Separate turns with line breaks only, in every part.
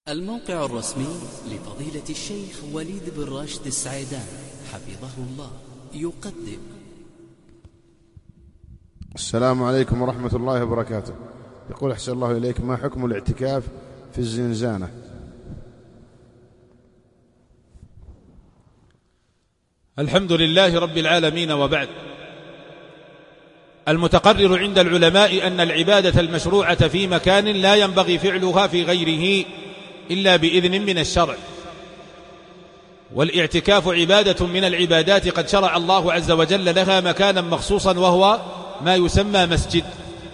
الموقع الرسمي لفضيلة الشيخ وليد بن راشد السعيدان حفظه الله يقدم.
السلام عليكم ورحمة الله وبركاته. يقول أحسن الله إليك، ما حكم الاعتكاف في الزنزانة؟
الحمد لله رب العالمين، وبعد. المتقرر عند العلماء أن العبادة المشروعة في مكان لا ينبغي فعلها في غيره إلا بإذن من الشرع، والاعتكاف عبادة من العبادات قد شرع الله عز وجل لها مكانا مخصوصا وهو ما يسمى مسجد.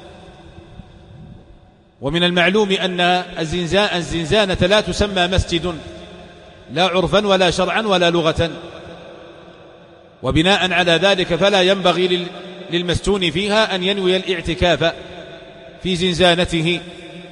ومن المعلوم أن الزنزانة لا تسمى مسجد لا عرفا ولا شرعا ولا لغة، وبناء على ذلك فلا ينبغي للمسجون فيها أن ينوي الاعتكاف في زنزانته،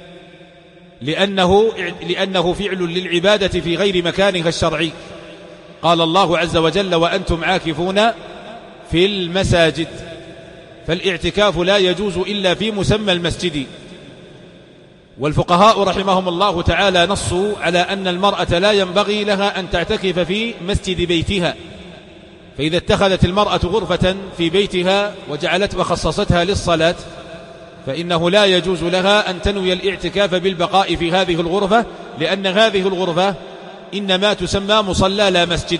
لأنه فعل للعبادة في غير مكانها الشرعي. قال الله عز وجل: وأنتم عاكفون في المساجد. فالاعتكاف لا يجوز إلا في مسمى المسجد. والفقهاء رحمهم الله تعالى نصوا على أن المرأة لا ينبغي لها أن تعتكف في مسجد بيتها، فإذا اتخذت المرأة غرفة في بيتها وخصصتها للصلاة فإنه لا يجوز لها أن تنوي الاعتكاف بالبقاء في هذه الغرفة، لأن هذه الغرفة إنما تسمى مصلى لا مسجد.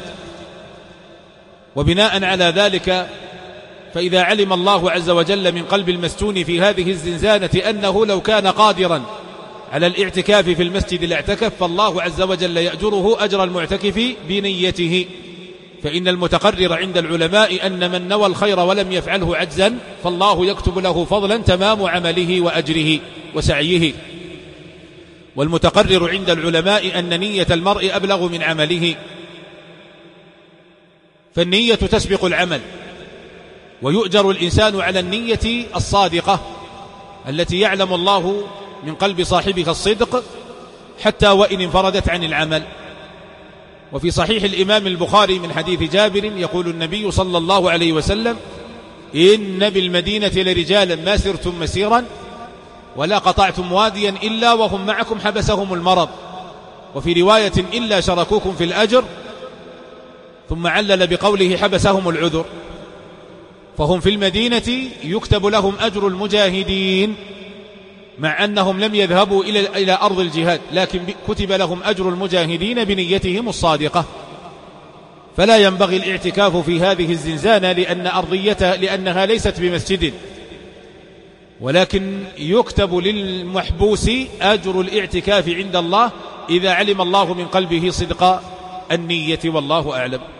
وبناء على ذلك فإذا علم الله عز وجل من قلب المسجون في هذه الزنزانة أنه لو كان قادرا على الاعتكاف في المسجد لاعتكف، فالله عز وجل يأجره أجر المعتكف بنيته. فإن المتقرر عند العلماء أن من نوى الخير ولم يفعله عجزا فالله يكتب له فضلا تمام عمله وأجره وسعيه. والمتقرر عند العلماء أن نية المرء أبلغ من عمله، فالنية تسبق العمل، ويؤجر الإنسان على النية الصادقة التي يعلم الله من قلب صاحبها الصدق حتى وإن انفردت عن العمل. وفي صحيح الإمام البخاري من حديث جابر يقول النبي صلى الله عليه وسلم: إن بالمدينة لرجالا ما سرتم مسيرا ولا قطعتم واديا إلا وهم معكم حبسهم المرض، وفي رواية إلا شركوكم في الأجر، ثم علل بقوله حبسهم العذر. فهم في المدينة يكتب لهم أجر المجاهدين مع أنهم لم يذهبوا إلى أرض الجهاد، لكن كتب لهم أجر المجاهدين بنيتهم الصادقة. فلا ينبغي الاعتكاف في هذه الزنزانة لأنها ليست بمسجد، ولكن يكتب للمحبوس أجر الاعتكاف عند الله إذا علم الله من قلبه صدق النية، والله أعلم.